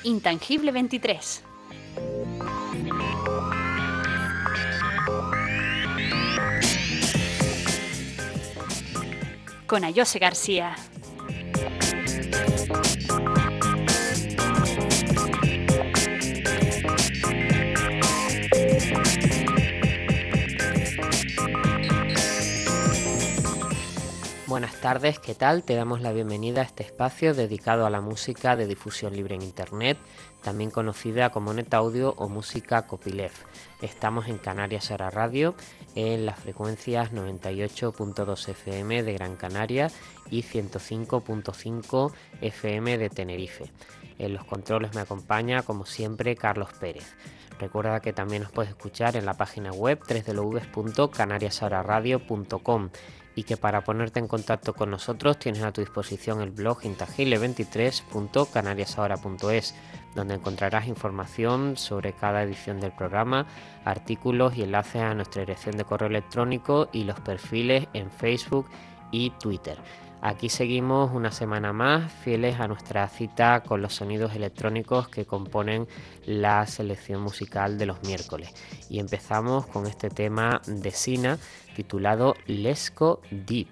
Intangible 23. Con Ayose García. Buenas tardes, ¿qué tal? Te damos la bienvenida a este espacio dedicado a la música de difusión libre en Internet, también conocida como NetAudio o música copyleft. Estamos en Canarias Ahora Radio, en las frecuencias 98.2 FM de Gran Canaria y 105.5 FM de Tenerife. En los controles me acompaña, como siempre, Carlos Pérez. Recuerda que también nos puedes escuchar en la página web www.canariasahoraradio.com y que para ponerte en contacto con nosotros tienes a tu disposición el blog intangible23.canariasahora.es, donde encontrarás información sobre cada edición del programa, artículos y enlaces a nuestra dirección de correo electrónico y los perfiles en Facebook y Twitter. Aquí seguimos una semana más, fieles a nuestra cita con los sonidos electrónicos que componen la selección musical de los miércoles. Y empezamos con este tema de Sina titulado Let's Go Deep.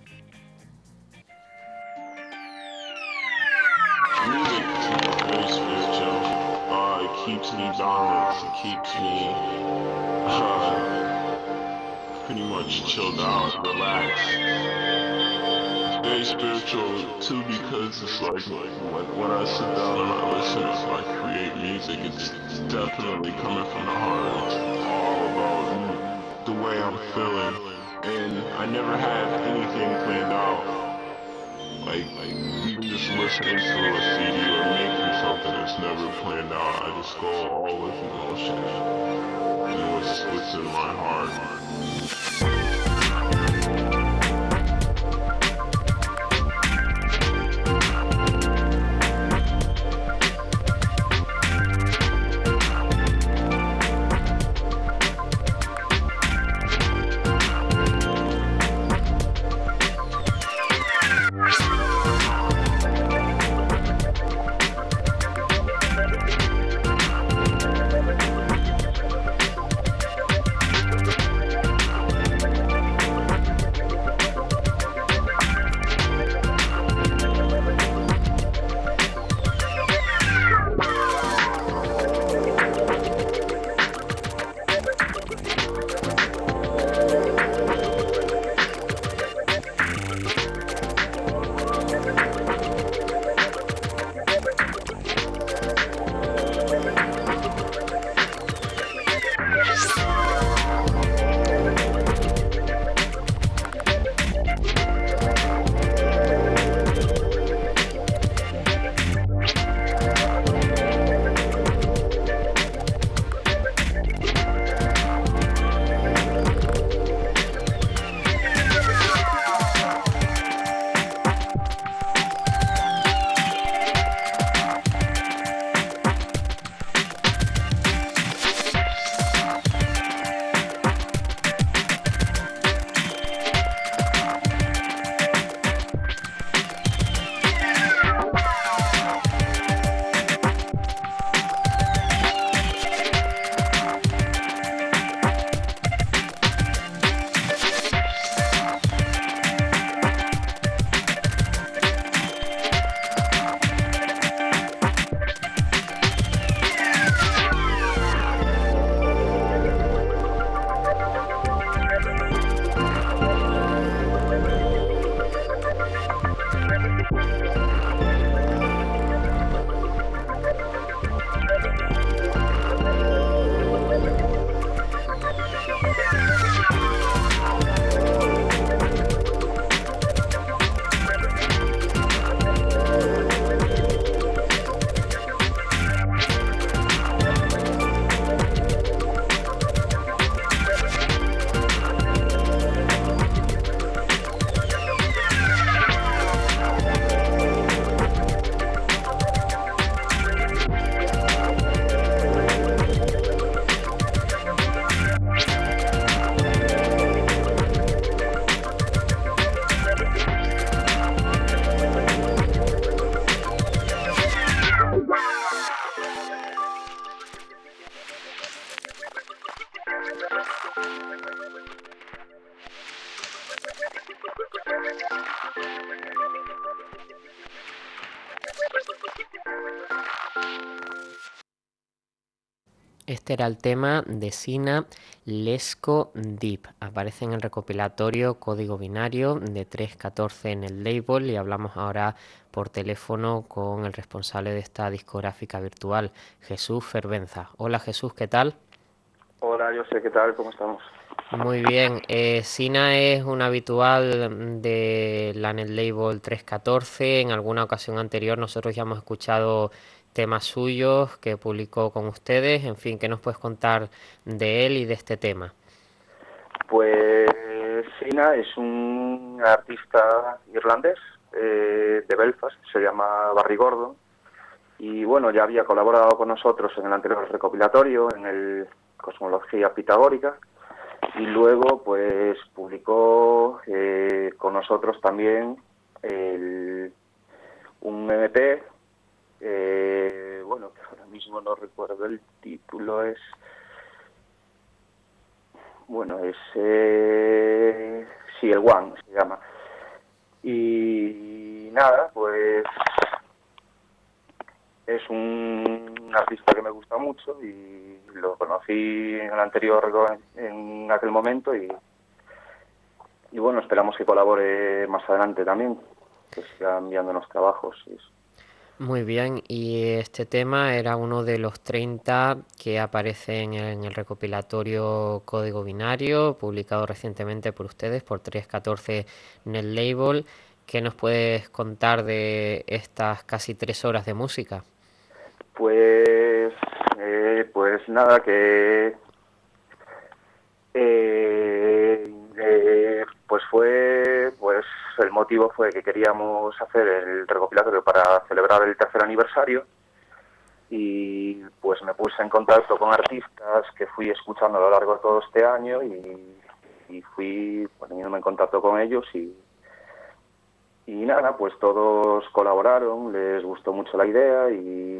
Pretty much chilled out, relaxed. Very spiritual too, because it's like when I sit down and I listen, I create music, it's definitely coming from the heart. It's all about the way I'm feeling, and I never have anything planned out. Like even just listening to a CD or making something that's never planned out, I just go all with emotion. You know, what's in my heart. Este era el tema de Sina Lesco Deep. Aparece en el recopilatorio Código Binario de 314 en el label, y hablamos ahora por teléfono con el responsable de esta discográfica virtual, Jesús Fervenza. Hola Jesús, ¿qué tal? Hola, yo sé qué tal, ¿cómo estamos? Muy bien, Sina es un habitual de la Net Label 314. En alguna ocasión anterior nosotros ya hemos escuchado temas suyos que publicó con ustedes. En fin, ¿qué nos puedes contar de él y de este tema? Pues Sina es un artista irlandés de Belfast, se llama Barry Gordon, y bueno, ya había colaborado con nosotros en el anterior recopilatorio, en el Cosmología Pitagórica, y luego pues publicó con nosotros también un MP, bueno, que ahora mismo no recuerdo el título, sí, el One se llama. Y nada, pues es un artista que me gusta mucho y lo conocí en el anterior, en aquel momento, y bueno, esperamos que colabore más adelante también, que siga enviándonos trabajos y eso. Muy bien, y este tema era uno de los 30 que aparecen en el recopilatorio Código Binario, publicado recientemente por ustedes, por 314 Net Label. ¿Qué nos puedes contar de estas casi 3 horas de música? Pues nada, que pues el motivo fue que queríamos hacer el recopilatorio para celebrar el 3er aniversario, y pues me puse en contacto con artistas que fui escuchando a lo largo de todo este año, y fui poniéndome en contacto con ellos, y nada, pues todos colaboraron, les gustó mucho la idea, y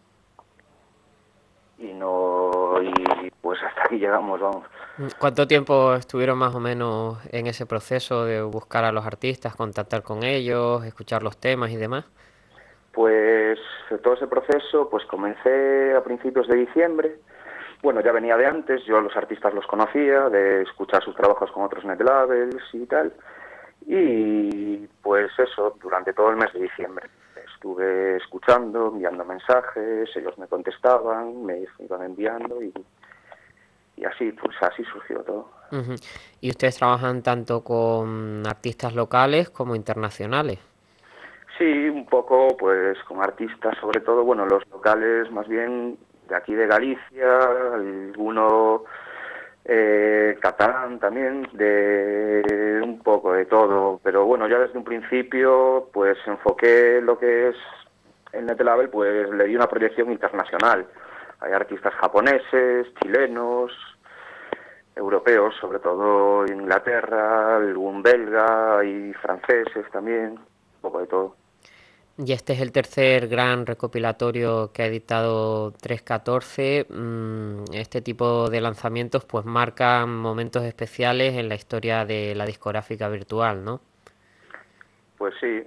pues hasta aquí llegamos, vamos. ¿Cuánto tiempo estuvieron más o menos en ese proceso de buscar a los artistas, contactar con ellos, escuchar los temas y demás? Pues todo ese proceso pues comencé a principios de diciembre. Bueno, ya venía de antes, yo a los artistas los conocía, de escuchar sus trabajos con otros net labels y tal. Y pues eso, durante todo el mes de diciembre estuve escuchando, enviando mensajes, ellos me contestaban, me iban enviando, y así, pues así surgió todo. Uh-huh. ¿Y ustedes trabajan tanto con artistas locales como internacionales? Sí, un poco pues con artistas, sobre todo, bueno, los locales más bien de aquí de Galicia, alguno catalán también, de un poco de todo, pero bueno, ya desde un principio pues enfoqué lo que es el net label, pues le di una proyección internacional. Hay artistas japoneses, chilenos, europeos, sobre todo Inglaterra, algún belga y franceses también, un poco de todo. Y este es el tercer gran recopilatorio que ha editado 314. Este tipo de lanzamientos pues marcan momentos especiales en la historia de la discográfica virtual, ¿no? Pues sí.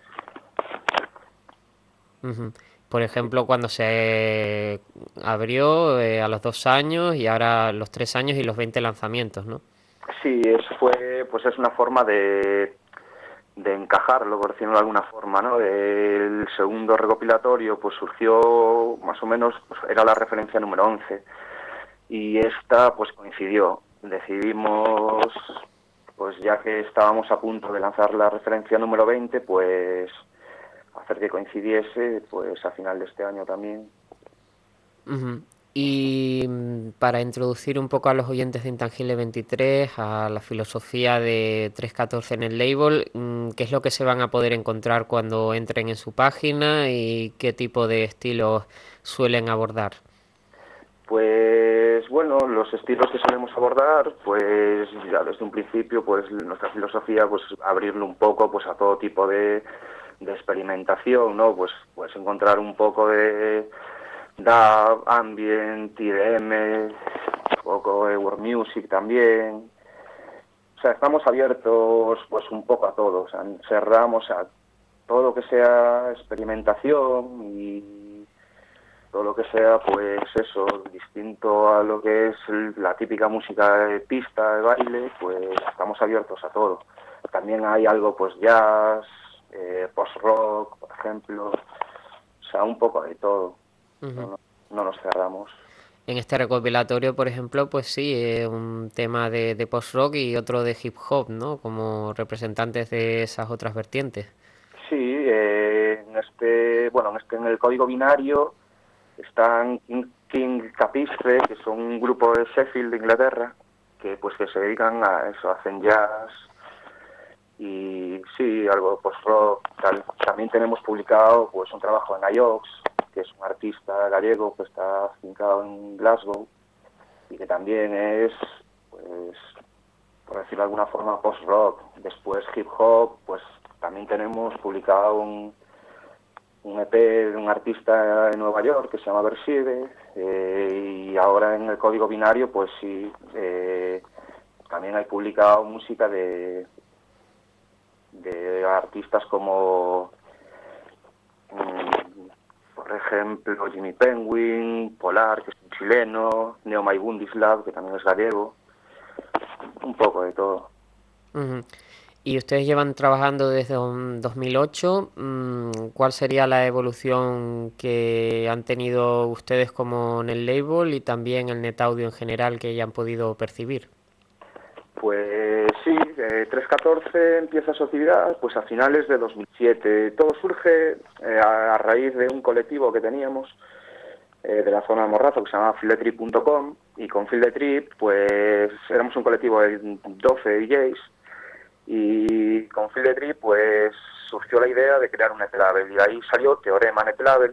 Uh-huh. Por ejemplo, cuando se abrió a los 2 años, y ahora los 3 años y los 20 lanzamientos, ¿no? Sí, pues es una forma de encajarlo, por decirlo de alguna forma, ¿no? El segundo recopilatorio pues surgió más o menos, pues, era la referencia número 11, y esta pues coincidió. Decidimos, pues ya que estábamos a punto de lanzar la referencia número 20, pues hacer que coincidiese pues a final de este año también. Uh-huh. Y para introducir un poco a los oyentes de Intangible 23 a la filosofía de 314 en el label, ¿qué es lo que se van a poder encontrar cuando entren en su página y qué tipo de estilos suelen abordar? Pues bueno, los estilos que solemos abordar, pues ya desde un principio, pues nuestra filosofía, pues abrirlo un poco pues a todo tipo de experimentación, ¿no? Pues encontrar un poco de DAW, ambient, IDM, poco de World Music también. O sea, estamos abiertos pues un poco a todo, o sea, cerramos a todo lo que sea experimentación y todo lo que sea, pues eso, distinto a lo que es la típica música de pista, de baile, pues estamos abiertos a todo. También hay algo, pues jazz, post-rock, por ejemplo, o sea, un poco de todo. Ujú. No nos cerramos. En este recopilatorio, por ejemplo, pues sí, un tema de post-rock y otro de hip hop, ¿no? Como representantes de esas otras vertientes. Sí, en el código binario están King Capistre, que son un grupo de Sheffield, de Inglaterra, que se dedican a eso, hacen jazz y sí, algo post-rock, tal. También tenemos publicado pues un trabajo en Ayox, que es un artista gallego que está afincado en Glasgow y que también es, pues, por decirlo de alguna forma, post-rock. Después hip hop, pues también tenemos publicado un EP de un artista de Nueva York que se llama Verside, y ahora en el código binario, pues sí, también hay publicado música de artistas como, por ejemplo, Jimmy Penguin, Polar, que es un chileno, Neo Bundislav, que también es gallego, un poco de todo. Ujú. Y ustedes llevan trabajando desde 2008. ¿Cuál sería la evolución que han tenido ustedes como en el label y también el NetAudio en general que hayan podido percibir? Pues sí, 314 empieza su actividad pues a finales de 2007. Todo surge a raíz de un colectivo que teníamos de la zona de Morrazo que se llama Fildetrip.com, y con Fildetrip pues éramos un colectivo de 12 DJs y con Fildetrip pues surgió la idea de crear un netlabel y ahí salió Teorema Netlabel,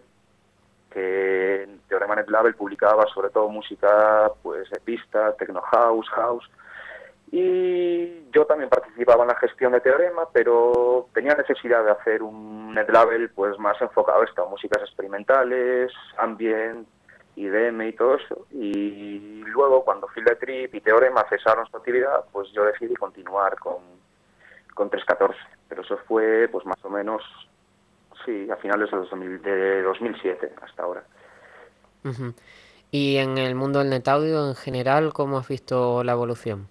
que Teorema Netlabel publicaba sobre todo música pues de pista, techno house, house. Y yo también participaba en la gestión de Teorema, pero tenía necesidad de hacer un netlabel pues más enfocado a esto, a músicas experimentales, ambient, IDM y todo eso. Y luego, cuando Fildetrip y Teorema cesaron su actividad, pues yo decidí continuar con 314. Pero eso fue pues más o menos, sí, a finales de 2007 hasta ahora. Ujú. Y en el mundo del NetAudio en general, ¿cómo has visto la evolución?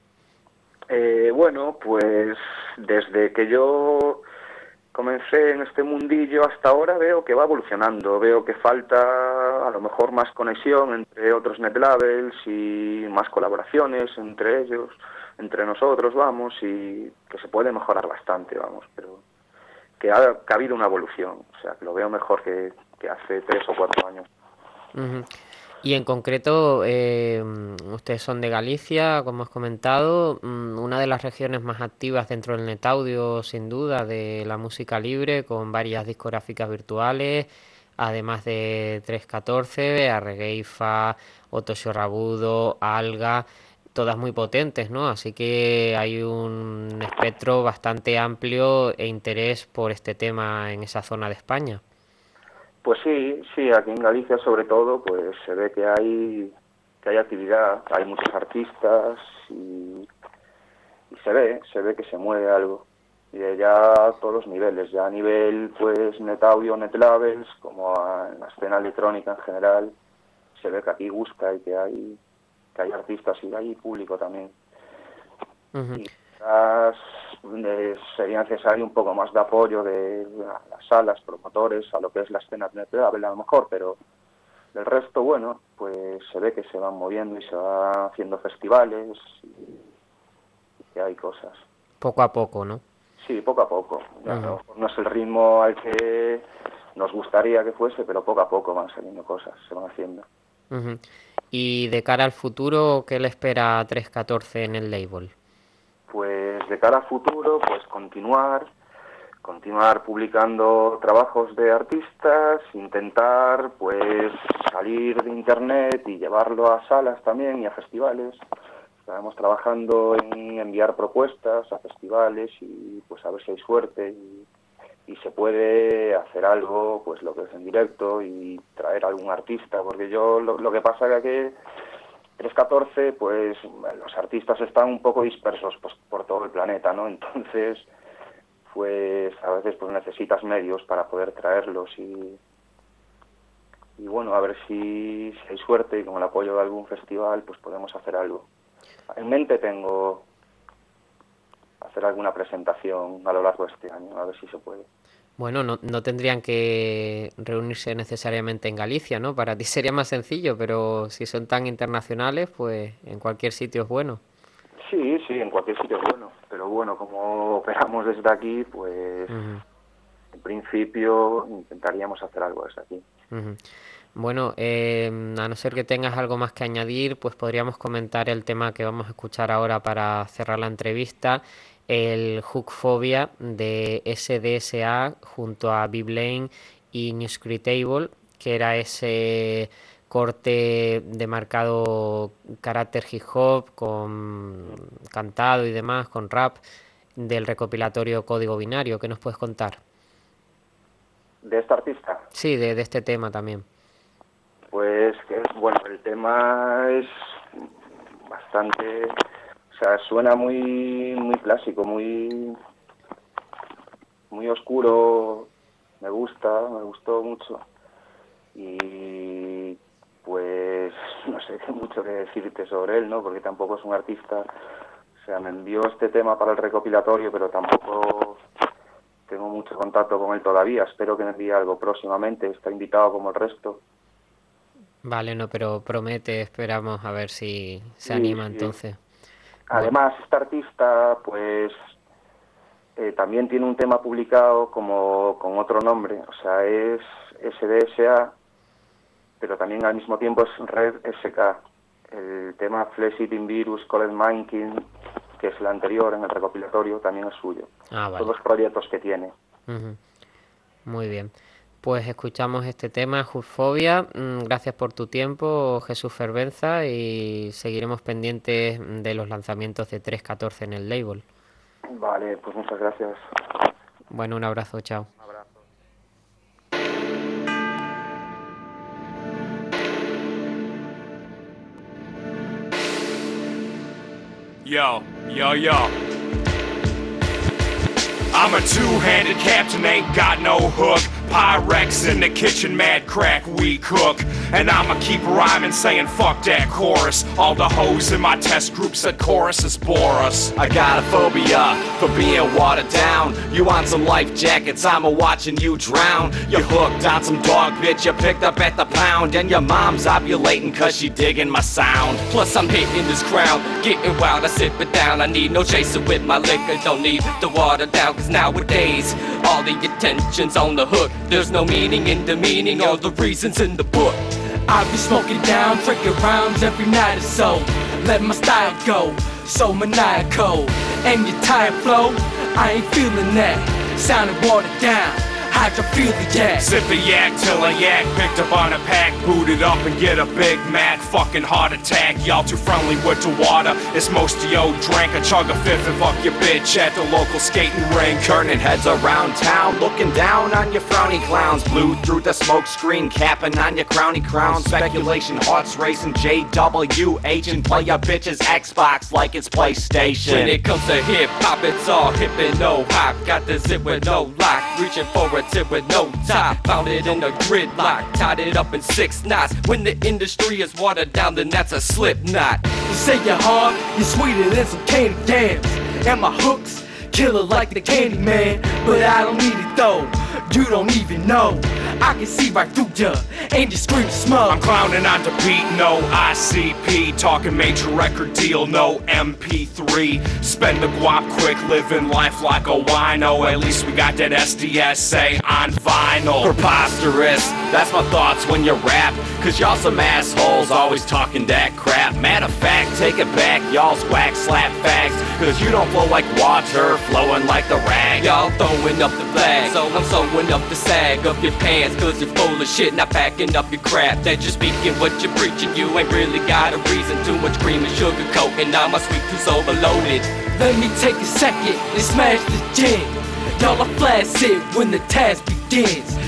Bueno, pues desde que yo comencé en este mundillo hasta ahora veo que va evolucionando, veo que falta a lo mejor más conexión entre otros netlabels y más colaboraciones entre ellos, entre nosotros, vamos, y que se puede mejorar bastante, vamos, pero que ha habido una evolución, o sea, que lo veo mejor que hace 3 o 4 años. Ujú. Y en concreto, ustedes son de Galicia, como has comentado, una de las regiones más activas dentro del NetAudio, sin duda, de la música libre, con varias discográficas virtuales, además de 314, Arregeifa, Otoxo Rabudo, Alga, todas muy potentes, ¿no? Así que hay un espectro bastante amplio e interés por este tema en esa zona de España. Pues sí, sí, aquí en Galicia sobre todo, pues se ve que hay actividad, hay muchos artistas y se ve que se mueve algo. Y de ya a todos los niveles, ya a nivel pues NetAudio, NetLabels, como en la escena electrónica en general, se ve que aquí gusta y que hay artistas y hay público también. Ujú. Y quizás sería necesario un poco más de apoyo de las salas, promotores, a lo que es la escena NetLabel a lo mejor, pero del resto, bueno, pues se ve que se van moviendo y se van haciendo festivales y que hay cosas. Poco a poco, ¿no? Sí, poco a poco. Ya, a lo Ujú. mejor no es el ritmo al que nos gustaría que fuese, pero poco a poco van saliendo cosas, se van haciendo. Ujú. Y de cara al futuro, ¿qué le espera a 314 en el label? Pues de cara a futuro, pues continuar publicando trabajos de artistas, intentar pues salir de internet y llevarlo a salas también y a festivales. Estamos trabajando en enviar propuestas a festivales y pues a ver si hay suerte y se puede hacer algo, pues lo que es en directo y traer algún artista, porque yo lo que pasa es que 314, pues los artistas están un poco dispersos pues, por todo el planeta, ¿no? Entonces, pues a veces pues necesitas medios para poder traerlos y bueno, a ver si hay suerte y con el apoyo de algún festival pues podemos hacer algo. En mente tengo hacer alguna presentación a lo largo de este año, a ver si se puede. Bueno, no tendrían que reunirse necesariamente en Galicia, ¿no? Para ti sería más sencillo, pero si son tan internacionales, pues en cualquier sitio es bueno. Sí, en cualquier sitio es bueno, pero bueno, como operamos desde aquí, pues en principio intentaríamos hacer algo desde aquí. Bueno, a no ser que tengas algo más que añadir, pues podríamos comentar el tema que vamos a escuchar ahora para cerrar la entrevista, el Hookphobia de SDSA junto a B-Blame y Newscreatable, que era ese corte de marcado carácter hip hop con cantado y demás, con rap del recopilatorio Código Binario. ¿Qué nos puedes contar? ¿De esta artista? Sí, de este tema también. Pues que bueno, el tema es bastante, o sea, suena muy clásico, muy oscuro, me gustó mucho y pues no sé mucho que decirte sobre él, ¿no? Porque tampoco es un artista, o sea, me envió este tema para el recopilatorio, pero tampoco tengo mucho contacto con él todavía, espero que me envíe algo próximamente, está invitado como el resto. Vale, no, pero promete, esperamos a ver si se anima entonces. Además, esta artista, pues, también tiene un tema publicado como con otro nombre, o sea, es SDSA, pero también al mismo tiempo es Red SK. El tema Flesh Eating Virus, Colored Minking, que es el anterior en el recopilatorio, también es suyo. Vale. Todos los proyectos que tiene. Muy bien. Pues escuchamos este tema, Hookphobia. Gracias por tu tiempo, Jesús Fervenza, y seguiremos pendientes de los lanzamientos de 314 en el label. Vale, pues muchas gracias. Bueno, un abrazo, chao. Un abrazo. Yo. I'm a two-handed captain, ain't got no hook. Pyrex in the kitchen, mad crack we cook. And I'ma keep rhyming, saying fuck that chorus. All the hoes in my test group said choruses bore us. I got a phobia for being watered down. You want some life jackets, I'm watching you drown. You're hooked on some dog bitch you picked up at the pound. And your mom's ovulating cause she digging my sound. Plus I'm hitting this crowd, getting wild, I sit it down. I need no chaser with my liquor, don't need the water down. Cause nowadays, all the attention's on the hook. There's no meaning in the meaning or the reasons in the book. I be smoking down, drinking rounds every night or so. Let my style go, so maniacal. And your tired flow, I ain't feeling that. Sounding watered down, hydrophiliac. Sip the yak till a yak picked up on a pack. Boot it up and get a Big Mac. Fucking heart attack, y'all too friendly with the water. It's most of yo drank a chug of fifth and fuck your bitch at the local skating rink. Turning heads around town, looking down on your frowny clowns. Blew through the smoke screen, capping on your crowny crown. Speculation, hearts racing, JWH and play your bitch's Xbox like it's PlayStation. When it comes to hip hop, it's all hip and no hop. Got the zip with no lock, reaching for a tip with no top. Found it in a gridlock, tied it up in 6 knots. When the industry is watered down, then that's a slip knot. You say you're hard, you're sweeter than some candy yams. And my hooks, killer like the candy man. But I don't need it though, you don't even know. I can see right through ya, and you scream smug. I'm clowning on the beat, no ICP. Talking major record deal, no MP3. Spend the guap quick, living life like a wino. At least we got that SDSA on vinyl. Preposterous, that's my thoughts when you rap. Cause y'all some assholes, always talking that crap. Matter of fact, take it back, y'all's whack slap fags. Cause you don't flow like water, flowing like the rag. Y'all throwing up the flag, so I'm sewing up the sag of your pants. Cause you're full of shit, not packing up your crap. That you're speaking what you're preaching, you ain't really got a reason. Too much cream and sugar coat, and now my sweet tooth's overloaded. Let me take a second and smash the gin. Y'all are flaccid when the task begins.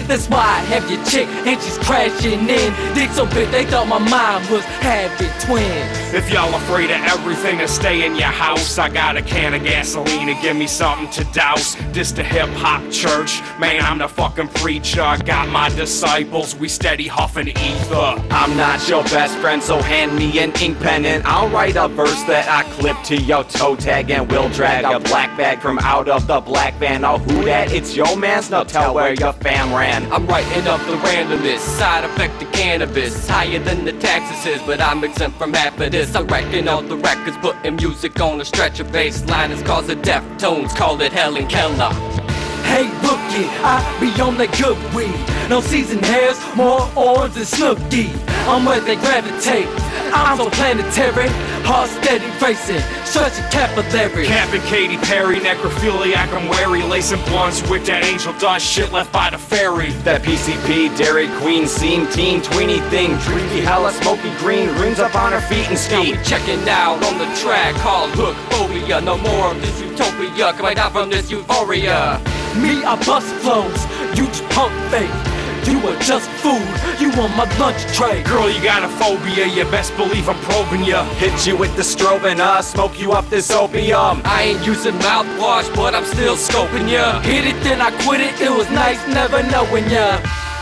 That's why I have your chick and she's crashing in. Dick so big they thought my mind was having twins. If y'all afraid of everything, then stay in your house. I got a can of gasoline and give me something to douse. This the hip-hop church, man, I'm the fucking preacher. I got my disciples, we steady huffing ether. I'm not your best friend, so hand me an ink pen and I'll write a verse that I clip to your toe tag. And we'll drag a black bag from out of the black van. Oh, who that? It's your man's, now tell where your fam ran. I'm writing up the randomness, side effect of cannabis. Higher than the taxes is, but I'm exempt from half of this. I'm wrecking all the records, putting music on a stretcher. Baseline is cause of Deftones, call it Helen Keller. Hey rookie, I be on that good weed. No seasoned hairs, more orange than Snooki. I'm where they gravitate, I'm so planetary. Heart steady racing, stretching capillary. Capping Katy Perry, necrophiliac, I'm wary. Lacing blunts with that angel dust shit left by the ferry. That PCP, Dairy Queen, scene, teen, tweeny thing. Dreamy, hella smoky green, rings up on her feet and Now ski. we checking out on the track called Hook Phobia. No more of this utopia, coming down from this euphoria. Me, I bust flows, you just pump fake. You are just food, you on my lunch tray. Girl, you got a phobia, you best believe I'm probing ya. Hit you with the strobe and smoke you up this opium. I ain't using mouthwash, but I'm still scoping ya. Hit it, then I quit it, it was nice never knowing ya.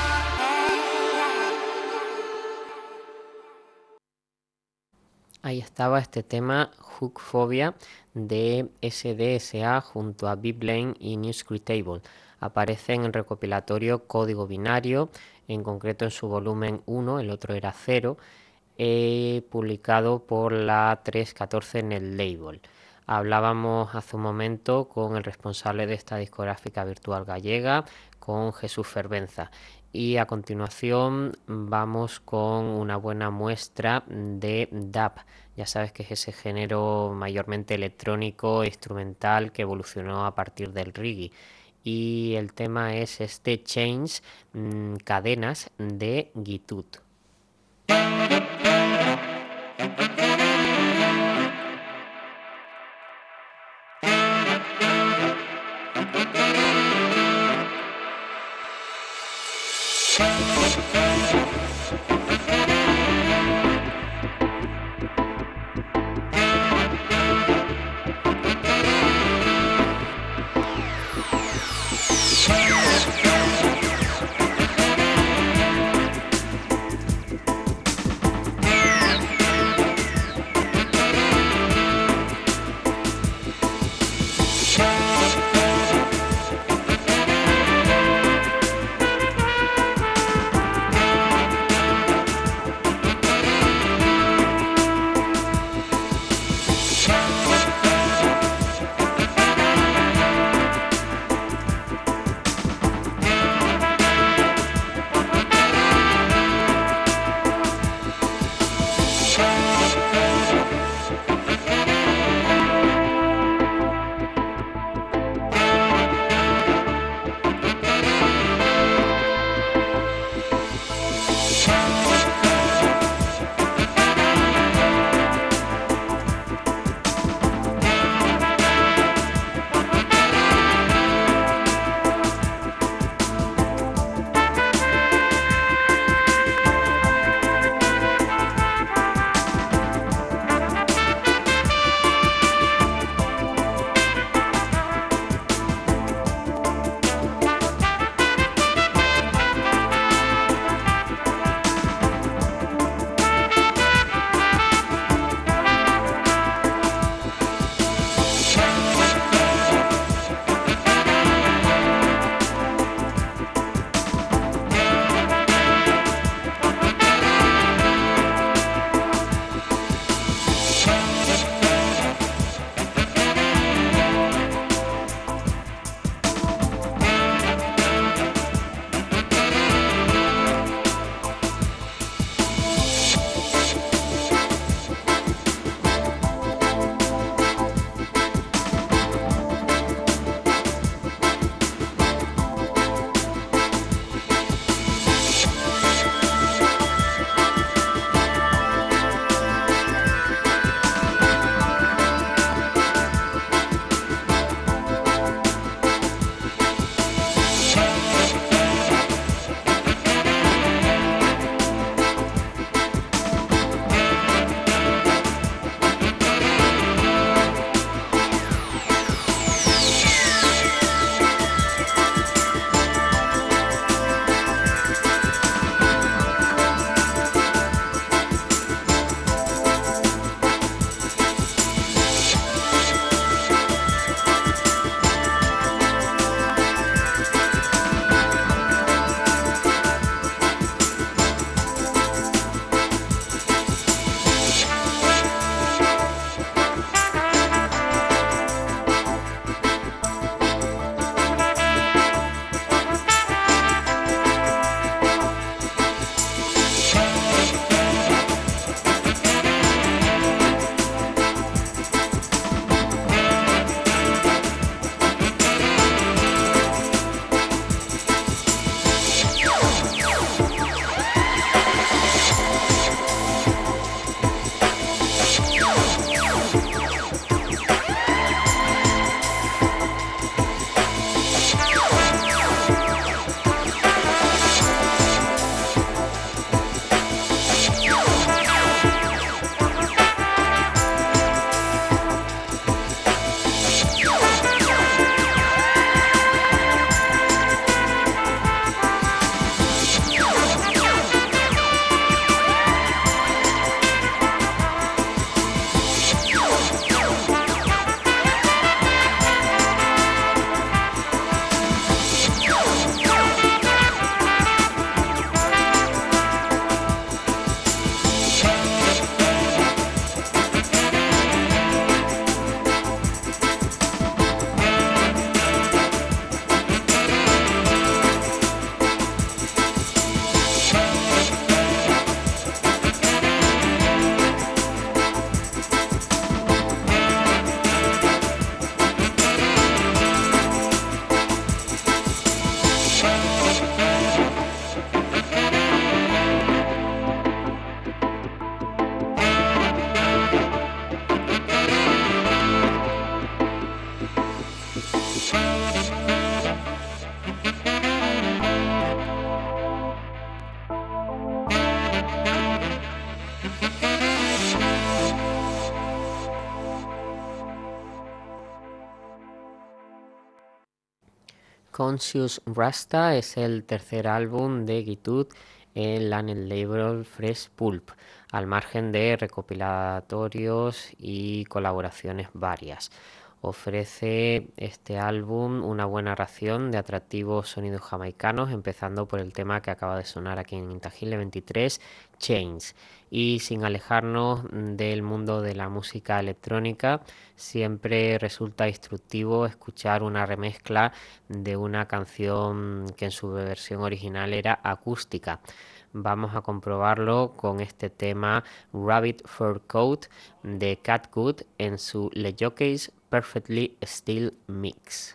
Ahí estaba este tema Hook Phobia de SDSA junto a B-Blame y Newscreatable. Aparece en el recopilatorio Código Binario, en concreto en su volumen 1, el otro era 0, publicado por la 314 en el label. Hablábamos hace un momento con el responsable de esta discográfica virtual gallega, con Jesús Fervenza. Y a continuación vamos con una buena muestra de dub. Ya sabes que es ese género mayormente electrónico e instrumental que evolucionó a partir del reggae. Y el tema es este Chains, Cadenas de Gitut. Conscious Rasta es el tercer álbum de Guitoud en la label Fresh Pulp, al margen de recopilatorios y colaboraciones varias. Ofrece este álbum una buena ración de atractivos sonidos jamaicanos, empezando por el tema que acaba de sonar aquí en Intangible 23, Chains. Y sin alejarnos del mundo de la música electrónica, siempre resulta instructivo escuchar una remezcla de una canción que en su versión original era acústica. Vamos a comprobarlo con este tema Rabbit Fur Coat de Cat Good en su Le Jockey's Perfectly Still Mix.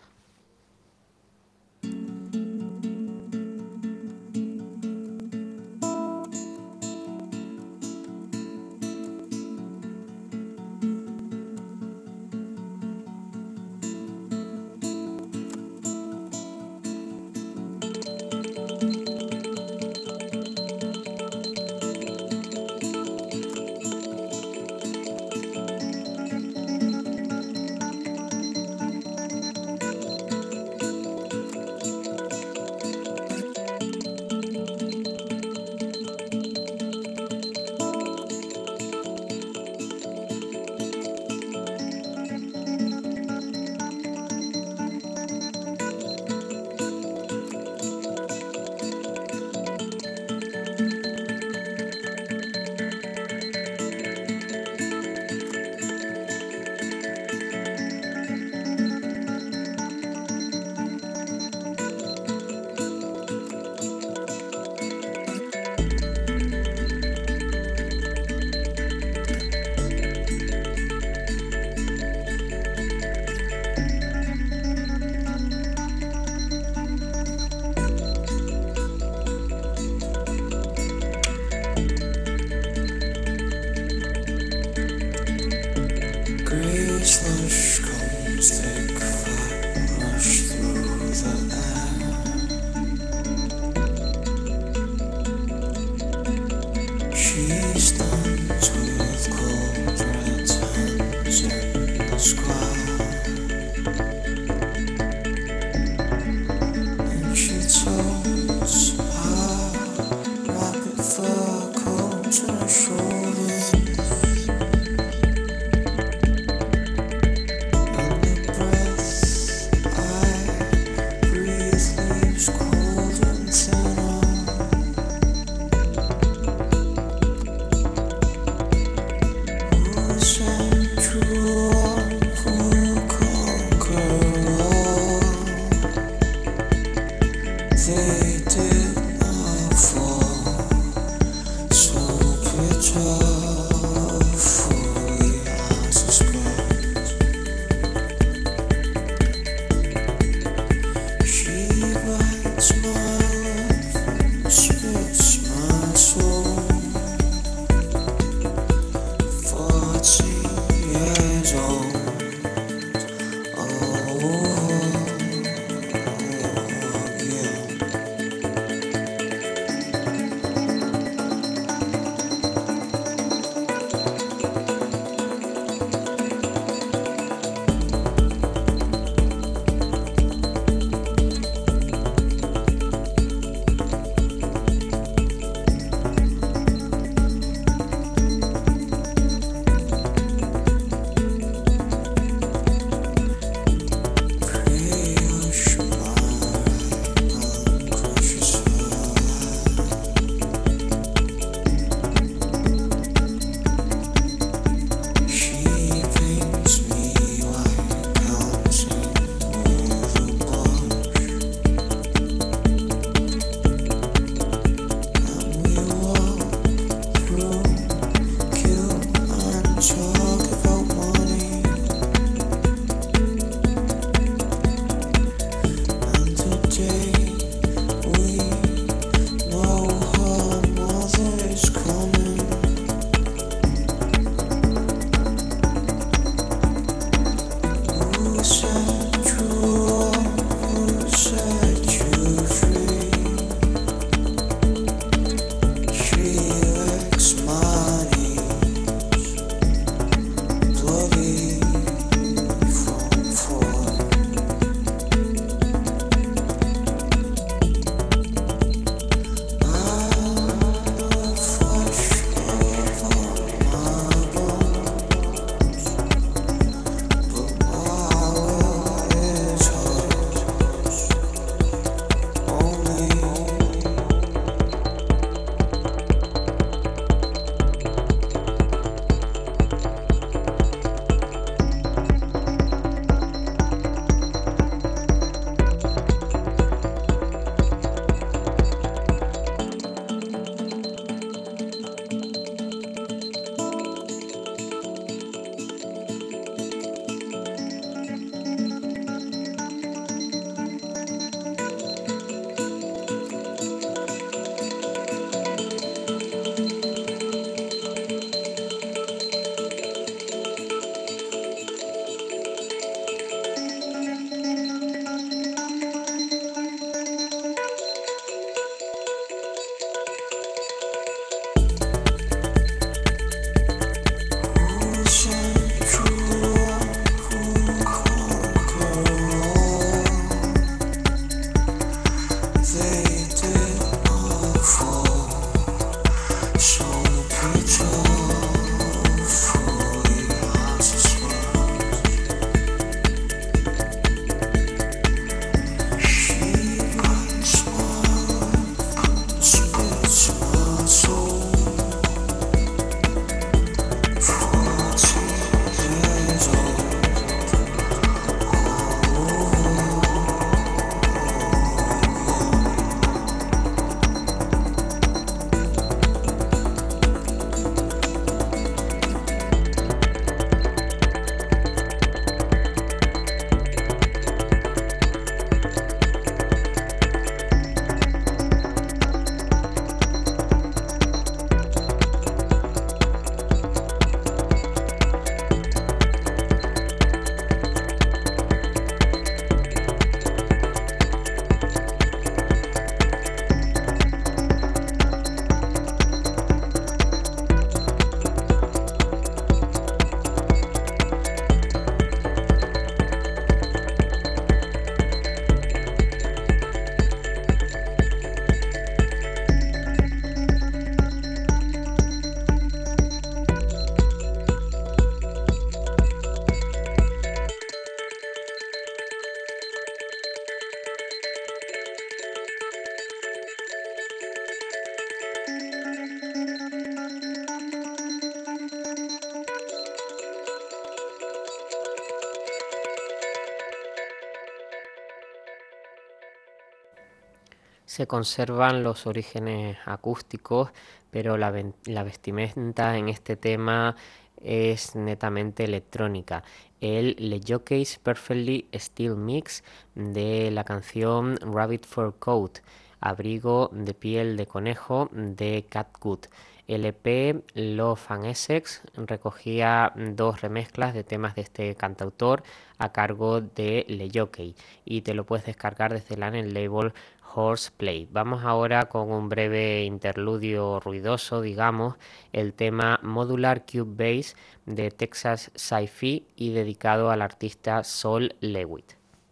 Se conservan los orígenes acústicos, pero la vestimenta en este tema es netamente electrónica. El Le Jockey's Perfectly Steel Mix de la canción Rabbit Fur Coat, abrigo de piel de conejo de Catgut. El EP Love and Essex recogía 2 remezclas de temas de este cantautor a cargo de Le Jockey y te lo puedes descargar desde el label Horseplay. Vamos ahora con un breve interludio ruidoso, digamos, el tema Modular Cube Bass de Texas Sci-Fi y dedicado al artista Sol Lewitt.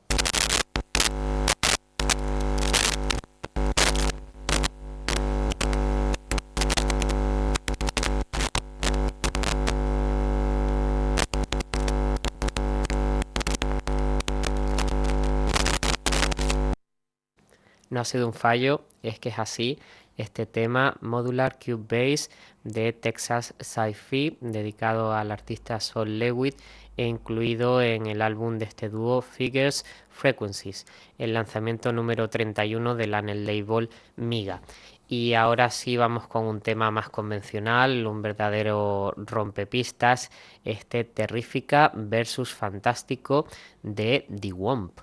No ha sido un fallo, es que es así. Este tema Modular Cube Bass de Texas Sci-Fi, dedicado al artista Sol Lewitt e incluido en el álbum de este dúo Figures Frequencies, el lanzamiento número 31 del label Miga. Y ahora sí vamos con un tema más convencional, un verdadero rompepistas, este Terrífica versus Fantástico de The Womp.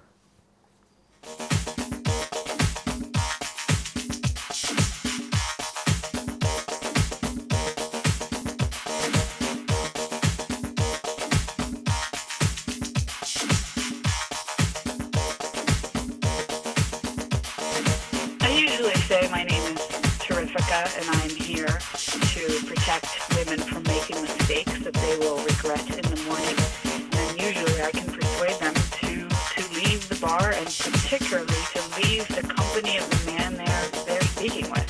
My name is Terrifica, and I am here to protect women from making mistakes that they will regret in the morning. And usually I can persuade them to leave the bar, and particularly to leave the company of the man they're speaking with.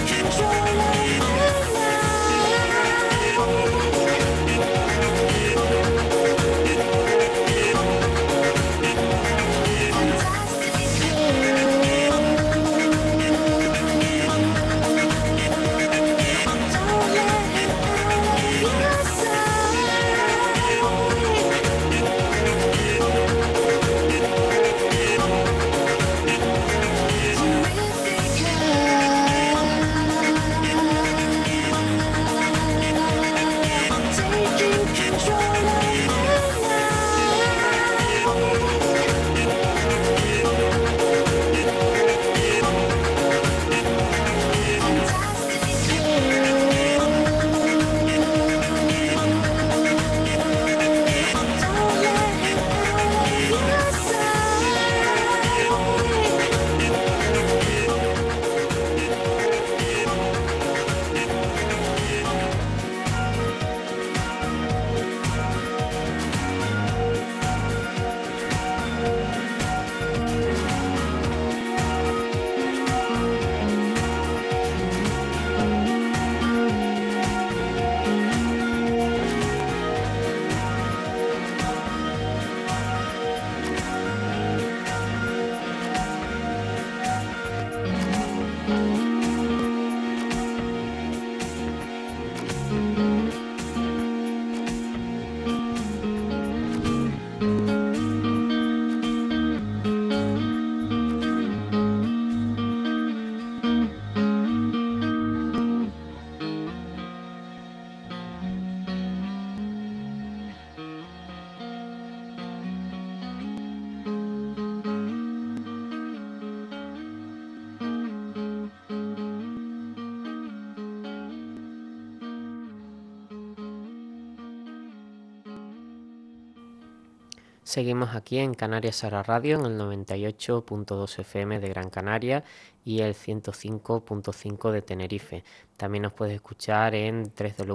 Seguimos aquí en Canarias Ahora Radio en el 98.2 FM de Gran Canaria y el 105.5 de Tenerife. También nos puedes escuchar en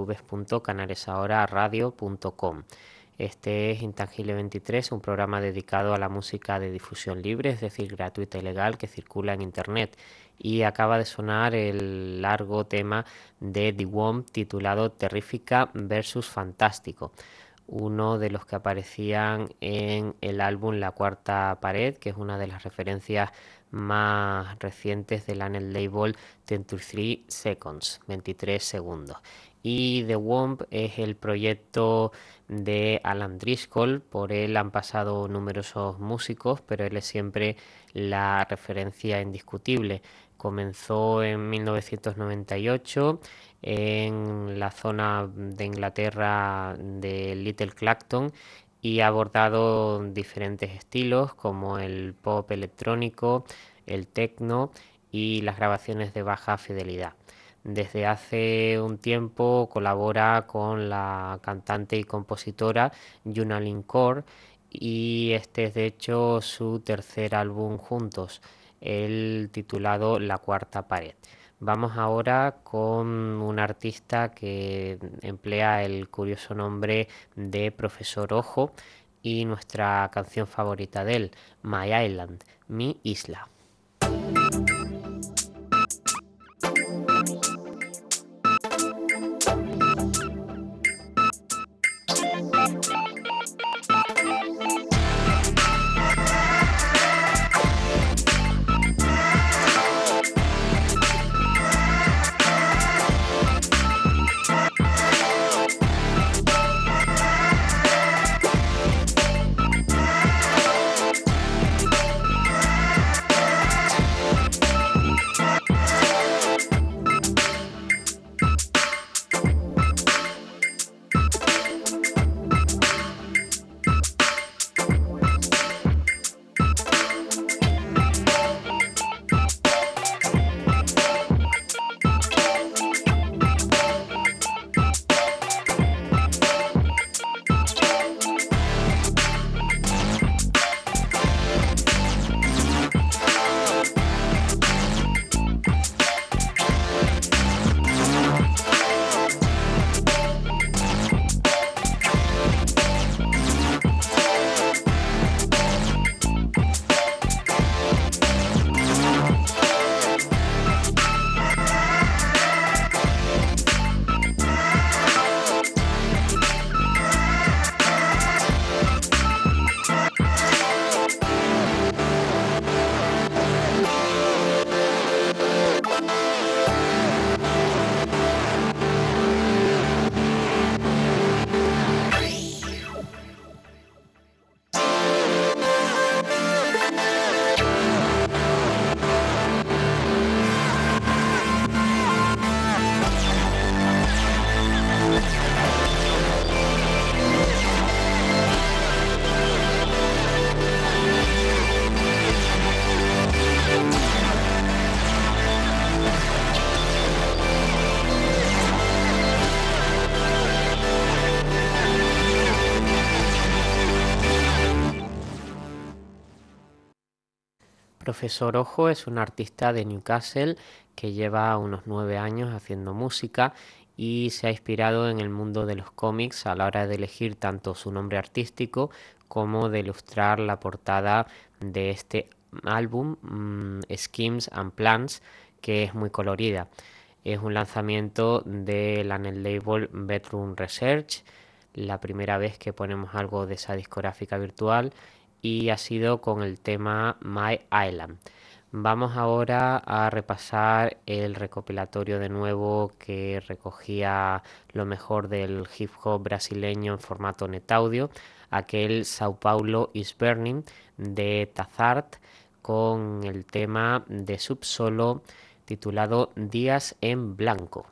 www.canariasahoraradio.com. Este es Intangible 23, un programa dedicado a la música de difusión libre, es decir, gratuita y legal, que circula en Internet. Y acaba de sonar el largo tema de The Womb titulado Terrífica versus Fantástico, uno de los que aparecían en el álbum La Cuarta Pared, que es una de las referencias más recientes del Anel Label 23 Seconds, 23 segundos. Y The Womb es el proyecto de Alan Driscoll. Por él han pasado numerosos músicos, pero él es siempre la referencia indiscutible. Comenzó en 1998 en la zona de Inglaterra de Little Clacton y ha abordado diferentes estilos como el pop electrónico, el techno y las grabaciones de baja fidelidad. Desde hace un tiempo colabora con la cantante y compositora Yuna Kaur y este es de hecho su tercer álbum juntos, el titulado La Cuarta Pared. Vamos ahora con un artista que emplea el curioso nombre de Profesor Ojo y nuestra canción favorita de él, My Island, Mi Isla. Profesor Ojo es un artista de Newcastle que lleva unos 9 años haciendo música y se ha inspirado en el mundo de los cómics a la hora de elegir tanto su nombre artístico como de ilustrar la portada de este álbum, Schemes and Plans, que es muy colorida. Es un lanzamiento de la label Bedroom Research, la primera vez que ponemos algo de esa discográfica virtual, y ha sido con el tema My Island. Vamos ahora a repasar el recopilatorio de nuevo que recogía lo mejor del hip hop brasileño en formato NetAudio, aquel Sao Paulo is Burning de Tazart, con el tema de Subsolo titulado Días en Blanco.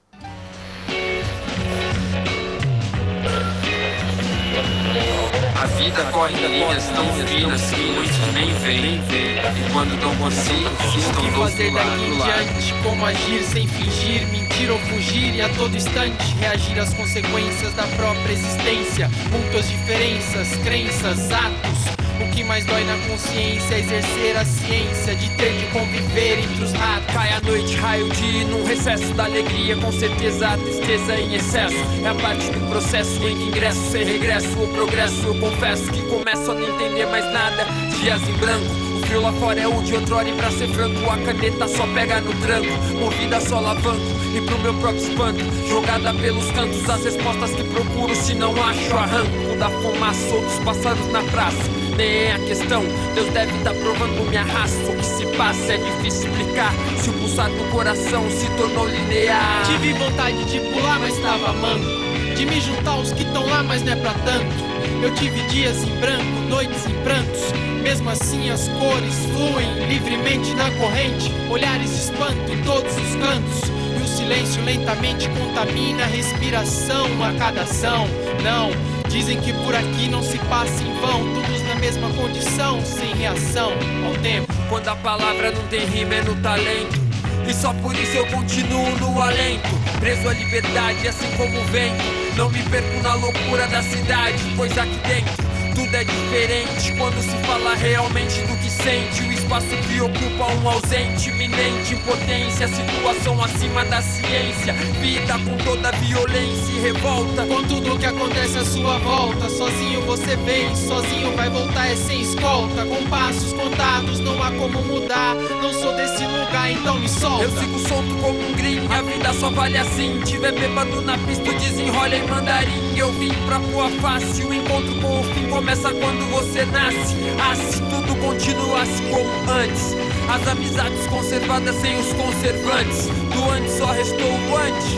A vida corre linhas tão finas que muitos nem veem. E quando não conseguem, estão do outro lado. Como agir sem fingir, mentir ou fugir e a todo instante reagir às consequências da própria existência. Muitas diferenças, crenças, atos. O que mais dói na consciência é exercer a ciência de ter de conviver entre os ratos. Cai a noite, raio de num recesso da alegria. Com certeza a tristeza em excesso é a parte do processo em que ingresso sem regresso. O progresso, eu confesso que começo a não entender mais nada. Dias em branco, o frio lá fora é o de outrora. E pra ser franco, a caneta só pega no tranco. Movida só alavanco e pro meu próprio espanto, jogada pelos cantos, as respostas que procuro. Se não acho, arranco da fumaça ou dos pássaros na praça. Nem é a questão, Deus deve estar provando minha raça. O que se passa é difícil explicar. Se o pulsar do coração se tornou linear. Tive vontade de pular, mas estava manco. De me juntar aos que estão lá, mas não é pra tanto. Eu tive dias em branco, noites em prantos. Mesmo assim as cores fluem livremente na corrente. Olhares de espanto em todos os cantos. E o silêncio lentamente contamina a respiração a cada ação. Não, dizem que por aqui não se passa em vão. Todos na mesma condição, sem reação ao tempo. Quando a palavra não tem rima é no talento. E só por isso eu continuo no alento. Preso à liberdade assim como o vento. Não me perco na loucura da cidade, pois aqui dentro tudo é diferente quando se fala realmente do que sente. O espaço que ocupa um ausente, iminente impotência, situação acima da ciência. Vida com toda violência e revolta. Com tudo que acontece à sua volta, sozinho você vem, sozinho vai voltar, é sem escolta. Com passos contados, não há como mudar. Não sou desse lugar, então me solta. Eu sigo solto como um gringo, a vida só vale assim. Tiver bêbado na pista, desenrola em mandarim. Eu vim pra pôr a face, o encontro com o fim começa quando você nasce. Ah, se tudo continuasse como antes. As amizades conservadas sem os conservantes. Do antes só restou o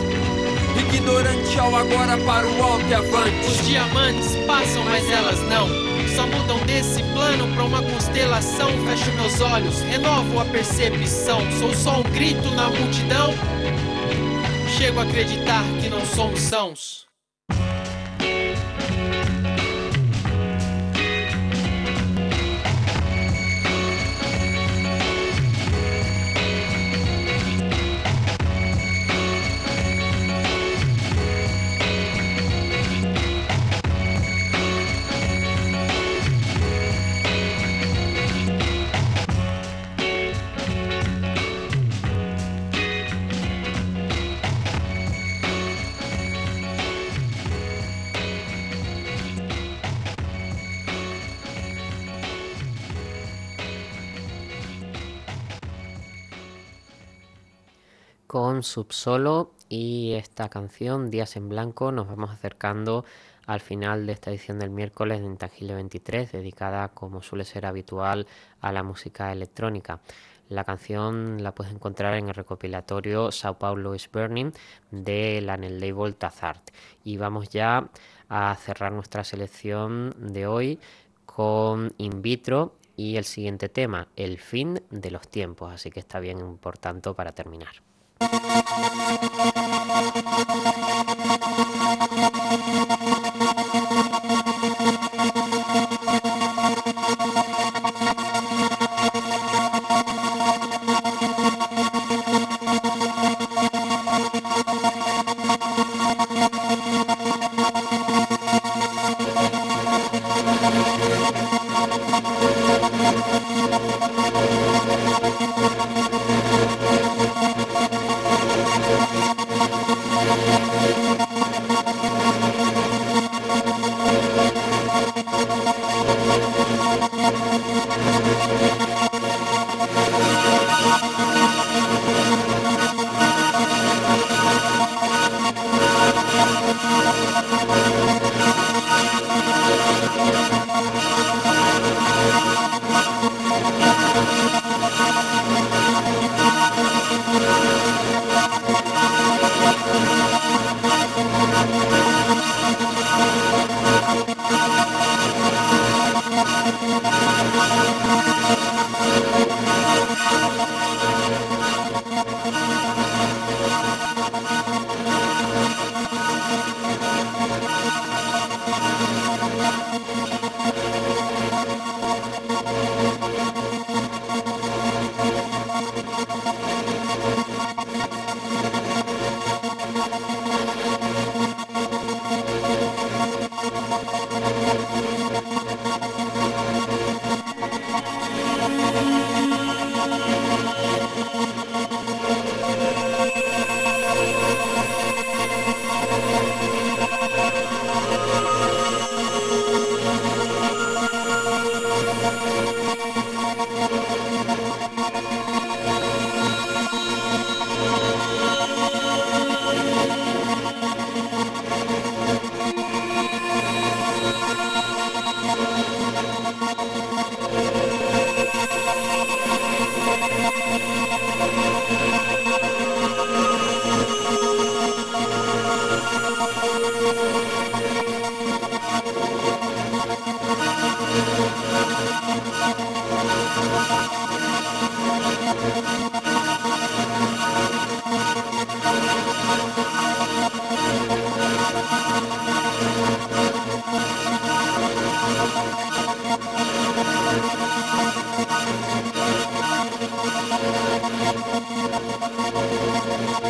antes. Ignorante ao agora para o alto e avante. Os diamantes passam, mas elas não. Só mudam desse plano pra uma constelação. Fecho meus olhos, renovo a percepção. Sou só um grito na multidão. Chego a acreditar que não somos sãos. Con Subsolo y esta canción, Días en Blanco, nos vamos acercando al final de esta edición del miércoles de Intangible 23, dedicada, como suele ser habitual, a la música electrónica. La canción la puedes encontrar en el recopilatorio Sao Paulo is Burning de la label Tazart. Y vamos ya a cerrar nuestra selección de hoy con In Vitro y el siguiente tema, El fin de los tiempos, así que está bien importante para terminar.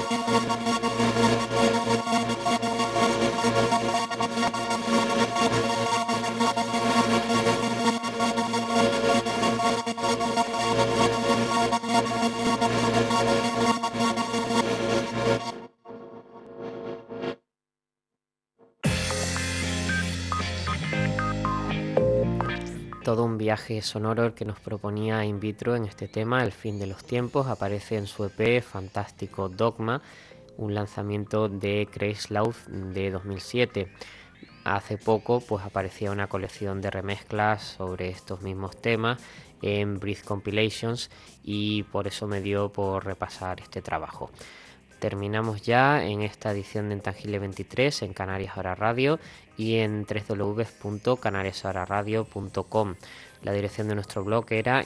Todo un viaje sonoro el que nos proponía In Vitro en este tema, El fin de los tiempos. Aparece en su EP Fantástico Dogma, un lanzamiento de Kreislauf de 2007. Hace poco pues aparecía una colección de remezclas sobre estos mismos temas en Breathe Compilations y por eso me dio por repasar este trabajo. Terminamos ya en esta edición de Intangible 23 en Canarias Ahora Radio y en www.canariashoraradio.com. La dirección de nuestro blog era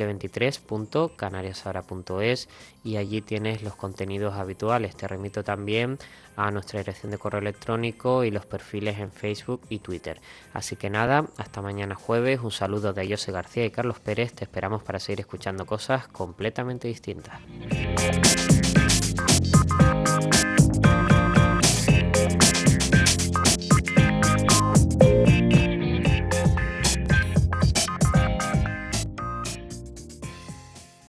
intangible23.canariasahora.es y allí tienes los contenidos habituales. Te remito también a nuestra dirección de correo electrónico y los perfiles en Facebook y Twitter. Así que nada, hasta mañana jueves. Un saludo de José García y Carlos Pérez. Te esperamos para seguir escuchando cosas completamente distintas.